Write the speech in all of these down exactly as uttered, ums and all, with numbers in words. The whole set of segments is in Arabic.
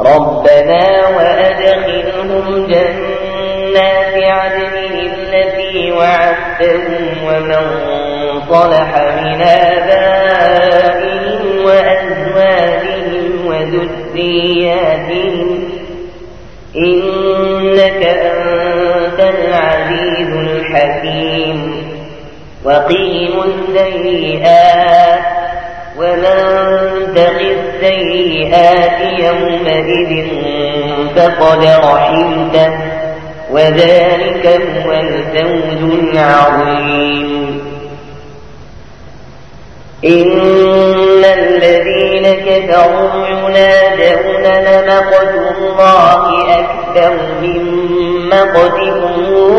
ربنا وأدخلهم جنات عدن التي وعدتهم ومن صلح من آبائهم وأزواجهم وذرياتهم إنك أنت العزيز الحكيم وقيموا السيئات ومن تق السيئات يومئذ فقد رحمته وذلك هو الفوز العظيم. إن الذين كفروا ينادون لمقت الله أكبر من مقتكم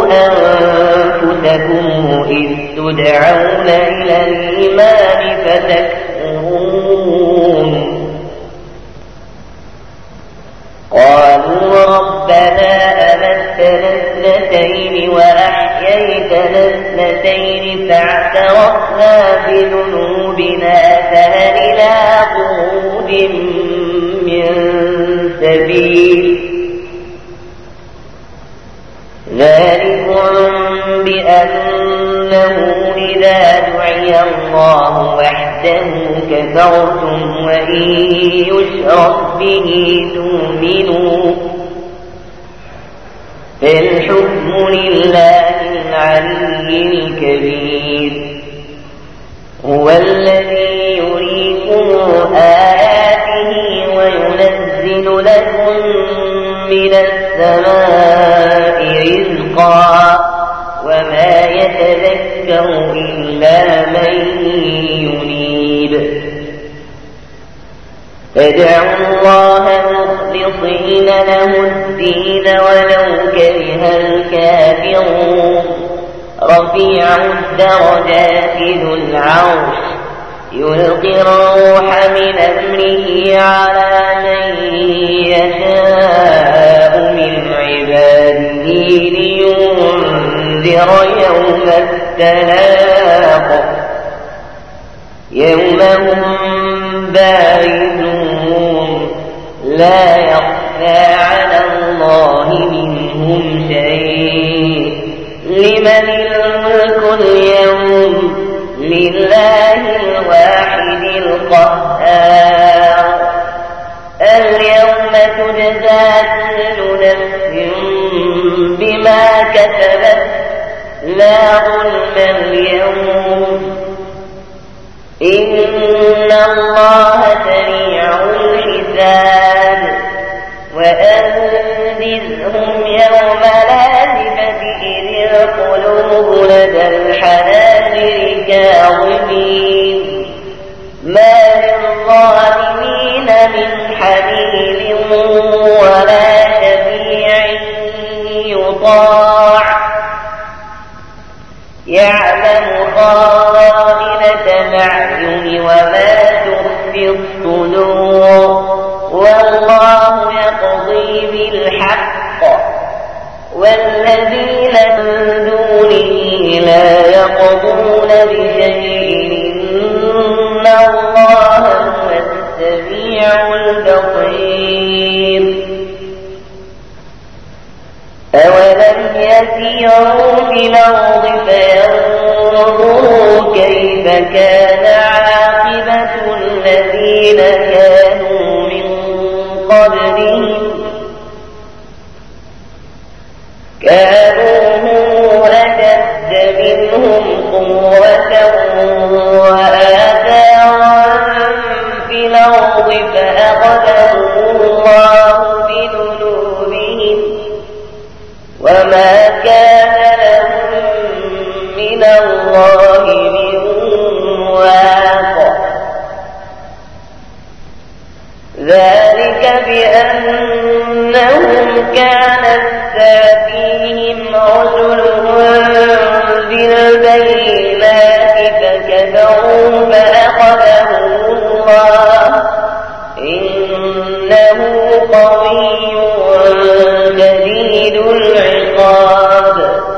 أنفسكم إذ تدعون إلى الإيمان فتكفرون قالوا ربنا أمتنا اثنتين وأحييتنا اثنتين فاعترفنا بذنوبنا فهل إلى خروج من سبيل ذلكم بأنه إذا دعي الله وحده كفرتم وإن يشرك به تؤمنوا فالحكم لله العلي الكبير هو الذي يريكم آياته وينزل لكم من السماء رزقا وما يتذكر إلا من ينيب فادعوا الله مخلصين له الدين ولو كره الكافرون رفيع الدرجات ذو العرش يلقي الروح من أمره على من يشاء من عباده لينذر يوم التلاق يوم هم بارزون لا يخفى على الله منهم شيء لمن الملك اليوم لله الواحد القهار اليوم تجزى كل نفس بما كسبت لا ظلم اليوم إن الله سريع الحساب وأنذرهم يوم الآزفة إذ القلوب لدى الحناجر كاظمين ما للظالمين من حميم ولا شفيع يطاع يعلم خائنة الأعين وما تخفي الصدور والله يقضي بالحق والذين من دونه لا يقضون بشيء إن الله هو السميع البصير أولم يسيروا في الأرض فينظروا كيف كان عاقبة الذين كانوا من قبلهم كانوا أشد منهم قوة وآثارا في الأرض فأخذهم الله بذنوبهم وما كان لهم من الله من واق ذلك بأنهم كانت تأتيهم رسلهم بالبينات فكفروا فأخذهم الله إنه قوي شديد العقاب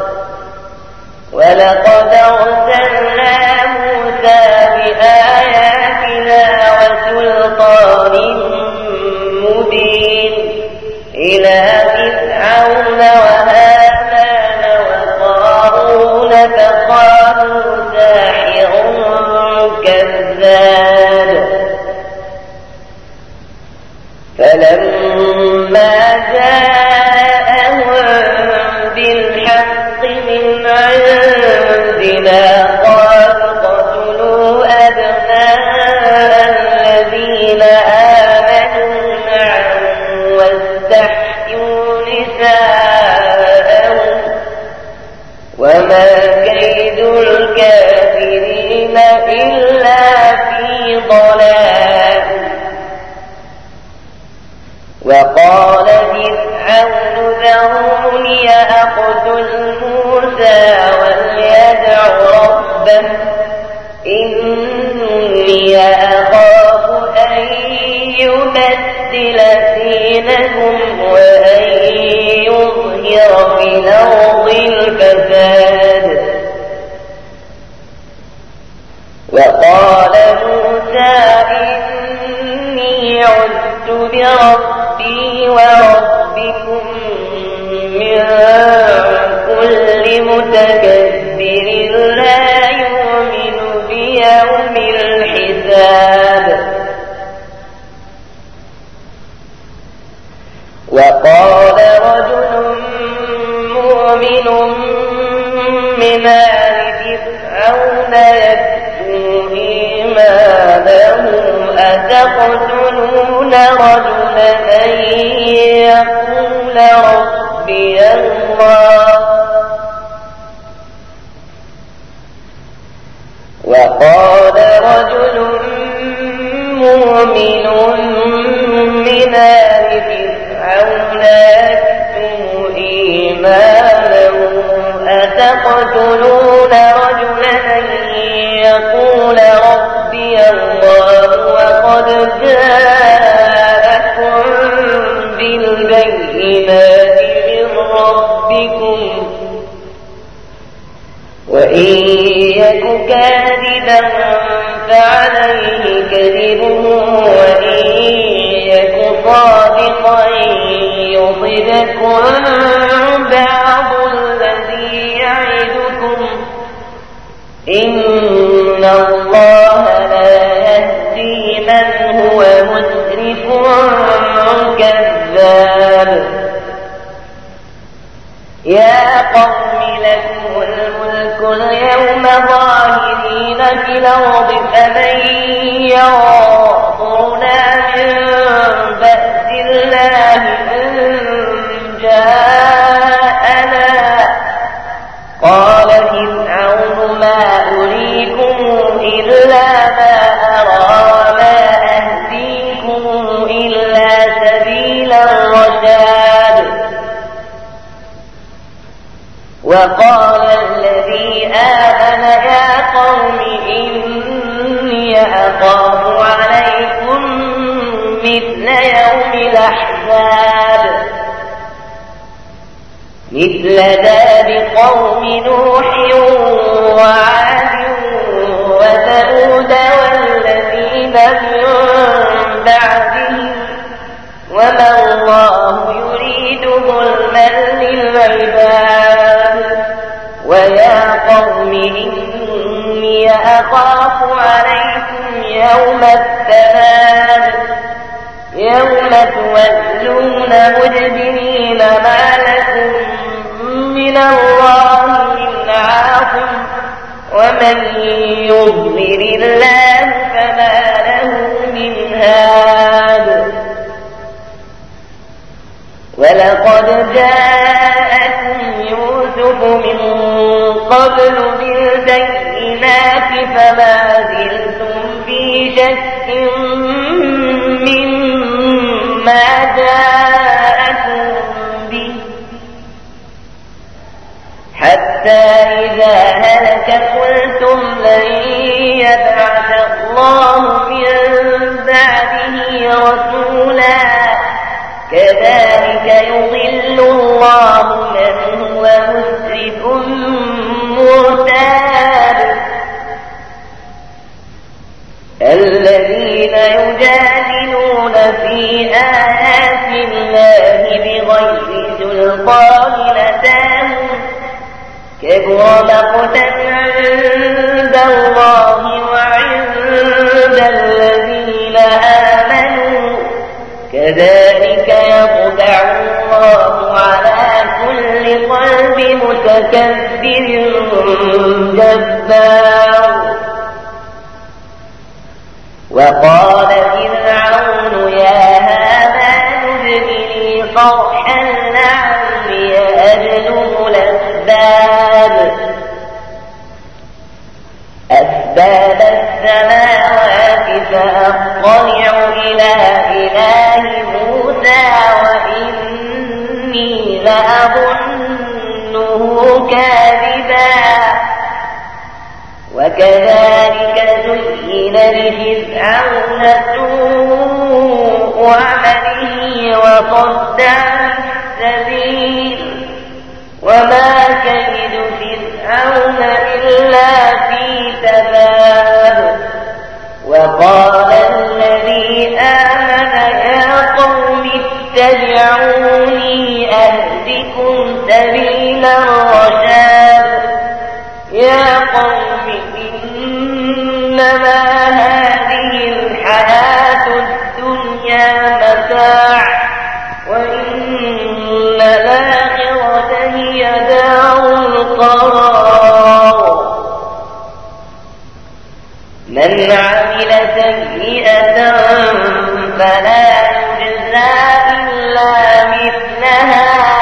ولقد أرسلنا موسى بآياتنا وسلطان مبين فلما جاءهم بالحق من عندنا قالوا اقتلوا أبناء الذين آمنوا معه واستحيوا نساءهم وما كيد الكافرين إلا في ضلال. وقال فرعون ذروني أقتل موسى وليدع ربه إني أخاف أن يبدل دينكم وأن يظهر في الأرض الفساد. وقال موسى إني عذت بربي وربكم من كل متكبر لا يؤمن بيوم الحساب. وقال رجل مؤمن من آل فرعون يكتم إيمانه أتقتلون رجلا أن يقول ربي الله وقال رجل مؤمن من آل فرعون يكتم إيمانه أتقتلون رجلا أن يقول ربي الله وقد جاءكم بالبينات من ربكم وإن يك كاذبا فعليه كذبه وإن يك صادقا يصبكم بعض الذي يعدكم إن الله لا يهدي من هو مسرف كذاب. يا قوم لكم الملك اليوم ظاهرين في الأرض فمن ينصرنا من بأس الله إن جاءنا. قال فرعون ما أريكم إلا ما أرى وما أهديكم إلا سبيل الرشاد. وقال الذي آمن يا قوم إني أخاف عليكم مثل يوم الأحزاب مثل داب قوم نوح وعاد وثمود والذين من بعدهم وما الله يريد ظلما للعباد. ويا قوم إني أخاف عليكم يوم التناد يوم تولون مدبرين ما لكم من الله من عاصم ومن يضلل الله فما له من هاد. ولقد جاءكم يوسف من قبل بالبينات فما زلتم في شك مما جاءكم به حتى إذا هلك قلتم لن يبعث الله من بعده رسولا كذلك يضل الله من هو مسرف مرتاب. الذين يجادلون في آيات الله بغير سلطان أتاهم كبر مقتا عند الله وعند الذين آمنوا كذلك يطبع الله على كل قلب متكبر جبار. وقال فرعون يا هامان ابن لي صرحا لعلي أبلغ الأسباب أسباب السماوات فأطلع إلى إله موسى وإني لأظنه كاذبا. وكذلك زين لفرعون سوء عمله وصد عن السبيل وما كيد فرعون إلا في تباب. وقال الذي آمن يا قوم اتبعوني أهدكم سبيل الرشاد. يا قوم إنما هذه الحياة الدنيا متاع وإن الآخرة هي دار القرار. من عمل سيئة فلا يجزى إلا مثلها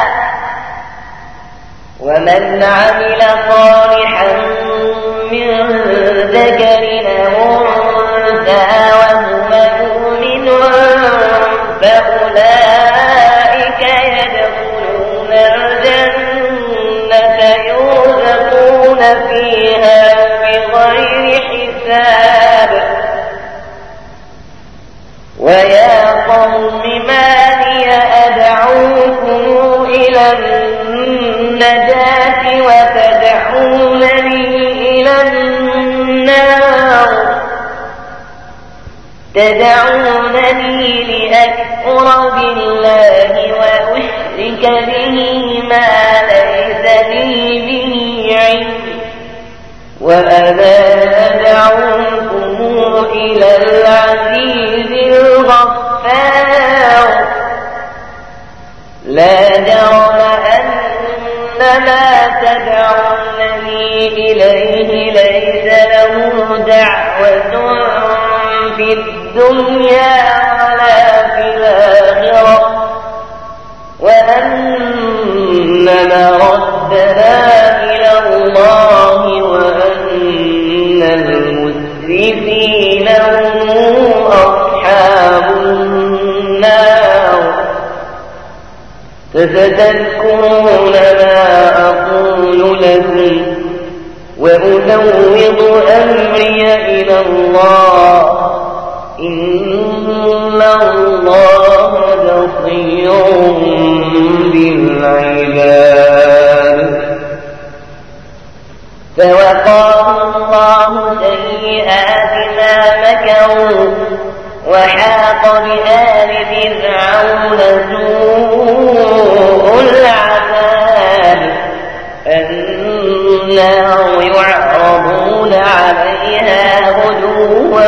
ومن عمل صالحا من ذكر أو أنثى وهو مؤمن فأولئك يدخلون الجنة يرزقون فيها بغير حساب. ويا قوم ما لي أدعوكم إلى النجاة وتدعونني إلى النار تدعونني لأكفر بالله وأشرك به ما ليس لي به علم وأنا أدعوكم إلى العزيز الغفار. لا جرم أن ما تدعونني إليه ليس له دعوة في الدنيا ولا في الآخرة وأن مردنا إلى الله وأن المسرفين هم أصحاب النار. فستذكرون ما أقول لكم وأفوض أمري إلى الله إن الله بصير بالعباد. فوقاه الله سيئات ما مكروا وحاق بآل فرعون سوء العذاب. النار يعرضون عليها غدوا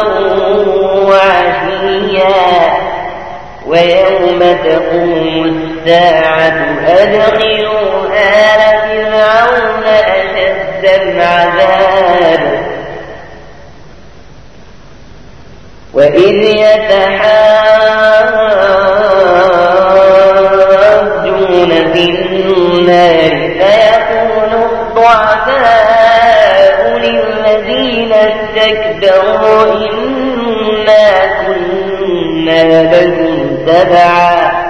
وعشيا ويوم تقوم الساعة أدخلوا آل فرعون أشد العذاب. وإذ يتحاجون في النار فيقول الضعفاء للذين استكبروا إنا كنا لكم تبعا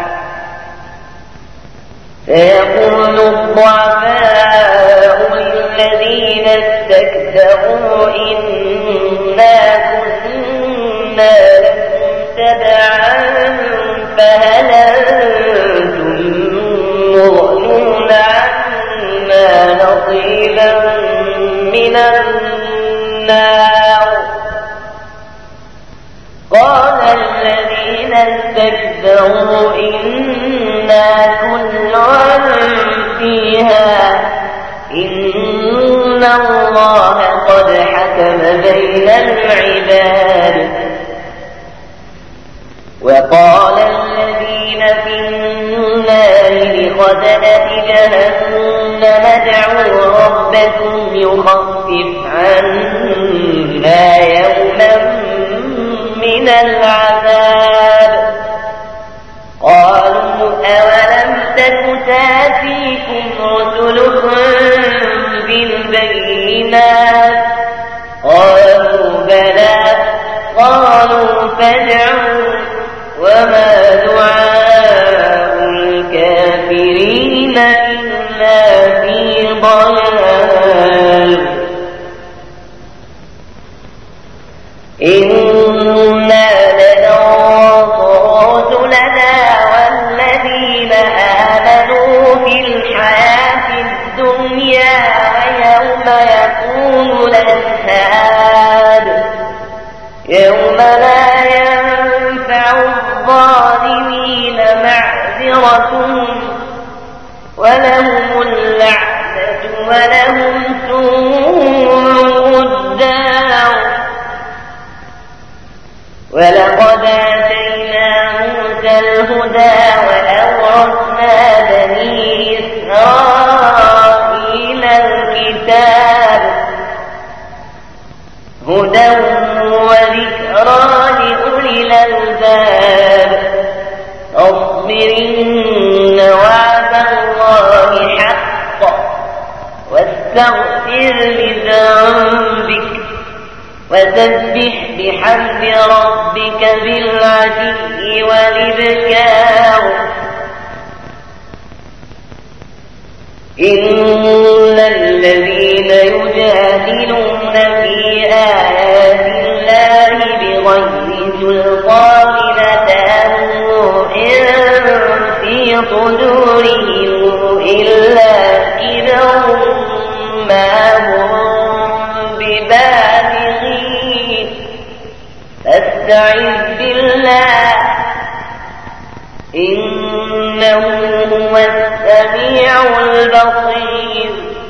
فيقول الضعفاء للذين استكبروا إنا كنا لكم تبعا فهل أنتم مغنون عنا نصيبا من النار. قال الذين استكبروا إنا كل فيها إن الله قد حكم بين العباد. وقال الذين في النار لخزنة جهنم ادعوا ربكم يخفف عنا يوما من العذاب قالوا أولم تك تأتيكم رسلكم بالبينات قالوا بلى قالوا فادعوا وما دعاء الكافرين إلا في ضلال إنا لننصر رسلنا والذين آمنوا في الحياة الدنيا ويوم يقوم الأشهاد يوم لا ينفع الظالمين معذرتهم ولهم اللعنة ولهم سوء الدار ولقد آتينا موسى الهدى وأورثنا بني إسرائيل الكتاب هدى وذكرى لأولي الألباب اصبر إن وعد الله حق واستغفر لذنبك وسبح بحمد ربك بالعشي والإبكار إن الذين يجادلون في آيات الله بغير سلطان أتاهم إن في صدورهم إلا كبر ما هم ببالغين فاستعذ بالله إنه هو السميع البصير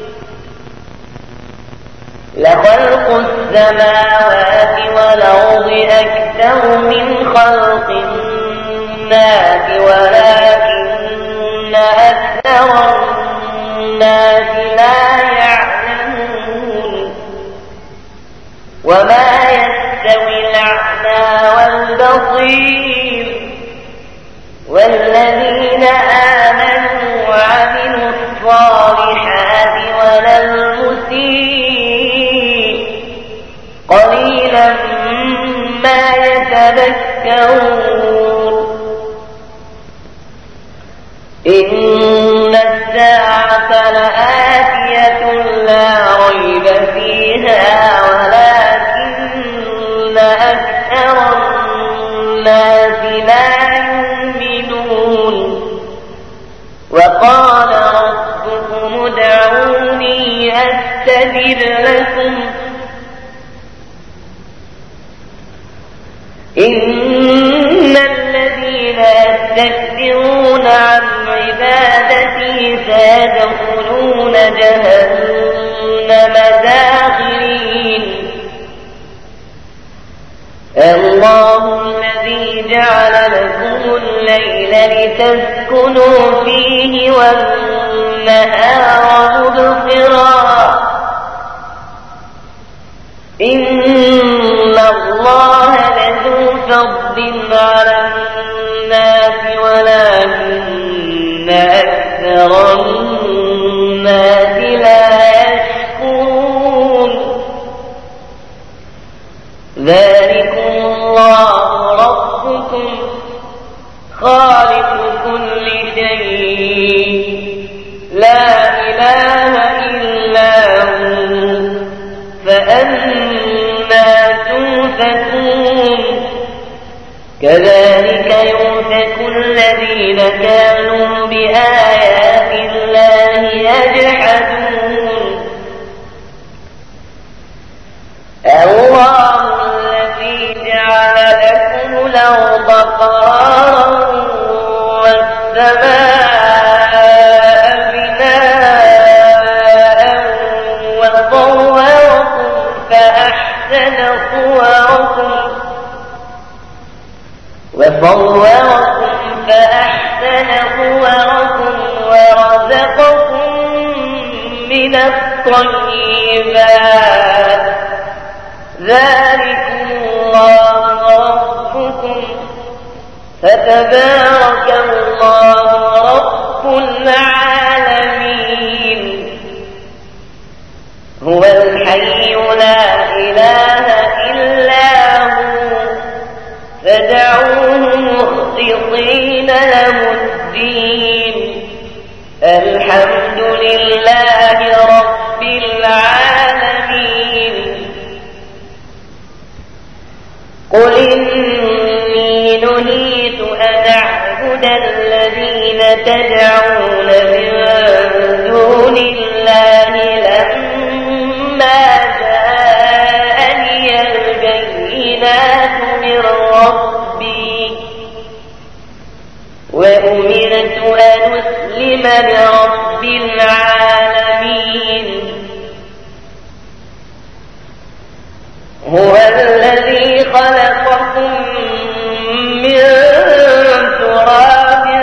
لخلق السماوات والأرض أكثر من خلق الناس ولكن أكثر الناس لا يعلمون وما يستوي الأعمى والبصير والذين آمنوا وعملوا الصالحات ولا المسيء قليلا ما يتذكرون إن الساعة لآتية لا ريب فيها ولكن أكثر الناس لا يؤمنون وقال ربكم ادعوني أستجب لكم إن الذين يستكبرون عن عبادتي سيدخلون جهنم داخرين الله الذي جعل لكم الليل لتسكنوا فيه والنهار مبصرا إن الله لذو فضل على الناس ولكن أكثر الناس لا يشكرون ذلكم الله ربكم خالق كل شيء لا إله إلا هو فأنا توفكون كذلك يؤفك الذين كانوا بآيات الله يجحدون الله الذي جعل لكم الأرض قرارا والسماء بناء وصوركم فأحسن صوركم وصوركم صوركم فأحسن صوركم ورزقكم من الطيبات ذلكم الله ربكم فتبارك الله رب العالمين. هو الحي لا إله إلا هو فدعوه مخلصين له الدين الحمد لله رب العالمين. قل إني نهيت أن أعبد الذين تدعون من دون الله لما جاءني البينات من ربي وأمرت أن أسلم لرب العالمين. هو الذي خلقكم من تراب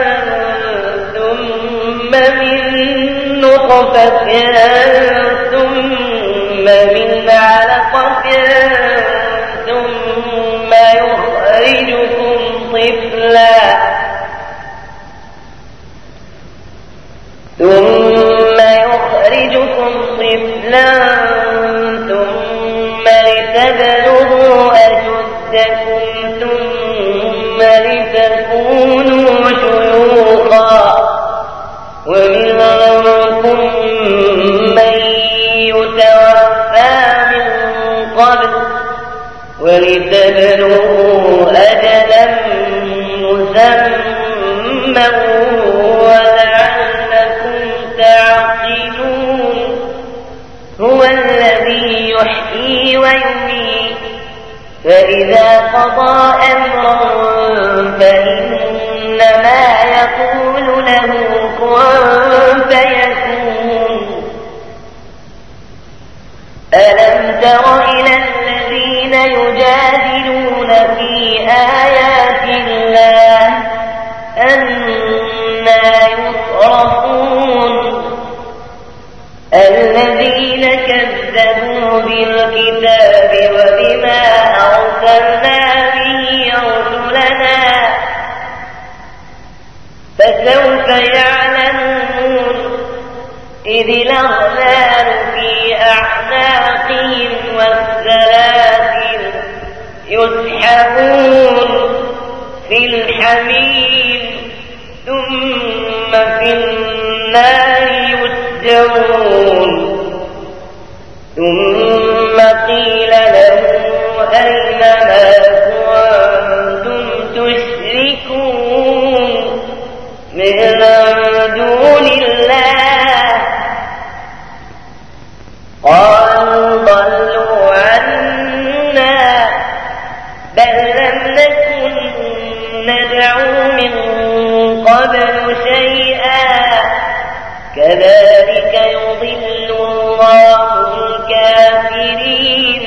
ثم من نطفة ثم من علقة ثم يخرجكم طفلا ثم يخرجكم طفلا ثم لتبلغوا أشدكم ثم لتكونوا شيوخا ومنكم من يتوفى من قبل ولتبلغوا أجلا مسمى ولعلكم تعقلون. هو الذي يحيي ويميت فإذا قضى أمرا فإنما يقول له كن فيكون. ألم تر إلى الذين يجادلون في آيات الله أنى يصرفون الذين كذبوا بالكتاب وبما أرسلنا به رسلنا فسوف يعلمون إذ الأغلال في أعناقهم والسلاسل يسحبون في الحميم ثم في النار يسجرون. ثم قيل لهم أين ما كنتم تشركون من دون الله قالوا ضلوا عنا بل لم نكن ندعو من قبل شيئا كذلك يضل الله الكافرين.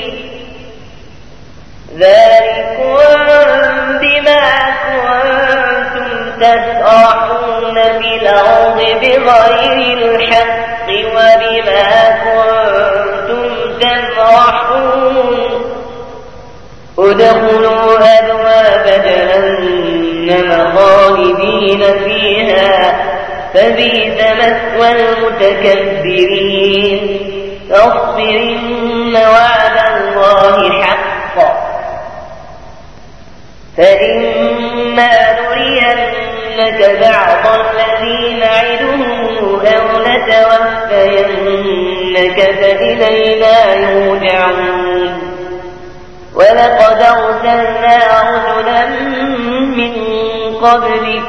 ذلكم بما كنتم تسرحون في الأرض بغير الحق وبما كنتم تفرحون ادخلوا أبواب جهنم خالدين فيها فبئس مثوى المتكبرين. فاصبر إن وعد الله حق فإما نرينك بعض الذي نعدهم أو نتوفينك فإلينا يرجعون. ولقد أرسلنا رسلا من قبلك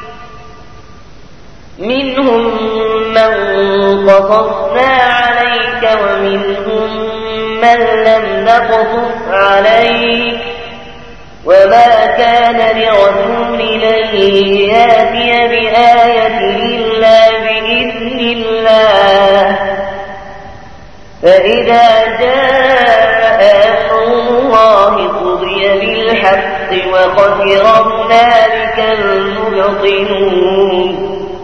منهم من قصصنا عليك ومنهم من لم نقصص عليك وما كان لرسول أن يأتي بآية إلا بإذن الله فإذا جاء أمر الله قضي بالحق بالحق وخسر هنالك المبطلون.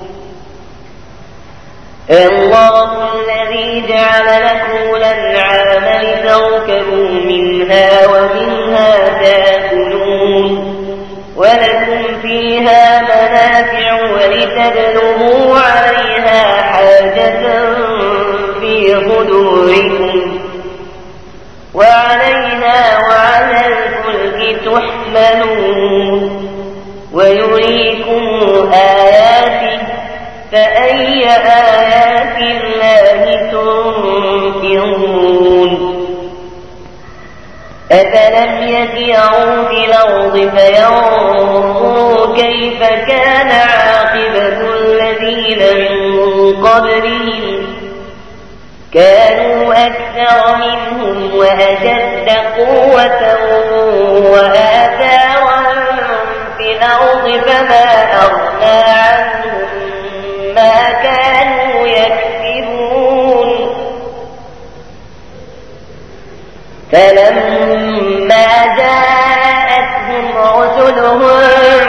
الله الذي جعل لكم الأنعام لتركبوا منها ومنها تأكلون ولكم فيها منافع ولتبلغوا عليها حاجة في صدوركم وعليها وعلى الفلك تحملون ويريكم آياته فأي آيات الله تنكرون. أفلم يسيروا في الأرض فينظروا كيف كان عاقبة الذين من قبلهم كانوا أكثر منهم وأشد قوة وآثارا في الأرض فما أغنى عنهم ما كانوا يكسبون. فلما جاءتهم رسلهم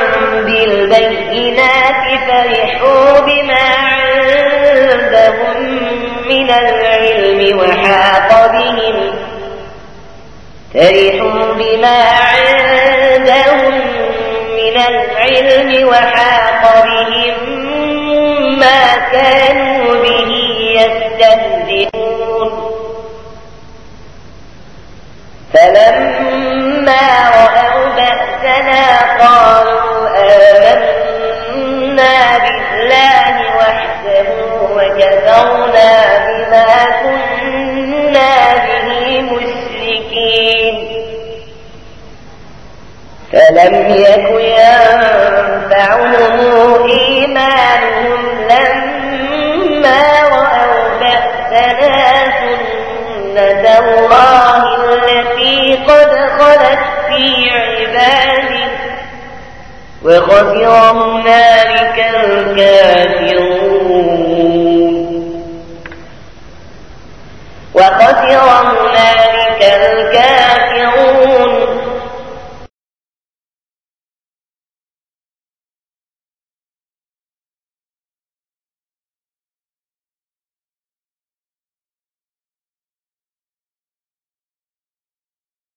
بالبينات فرحوا بما عندهم من العلم وحاق بهم فرحوا بما عندهم من العلم وحاق بهم ما كانوا به يستهزئون. فلما رأوا بأسنا قالوا آمنا بالله وحده وكفرنا بما كنا به مشركين. فلم يك ينفعهم إيمانهم لما رأوا بأسنا سنة الله التي قد خلت في عباده وخسر هنالك الكافرون وخسر هنالك الكافرون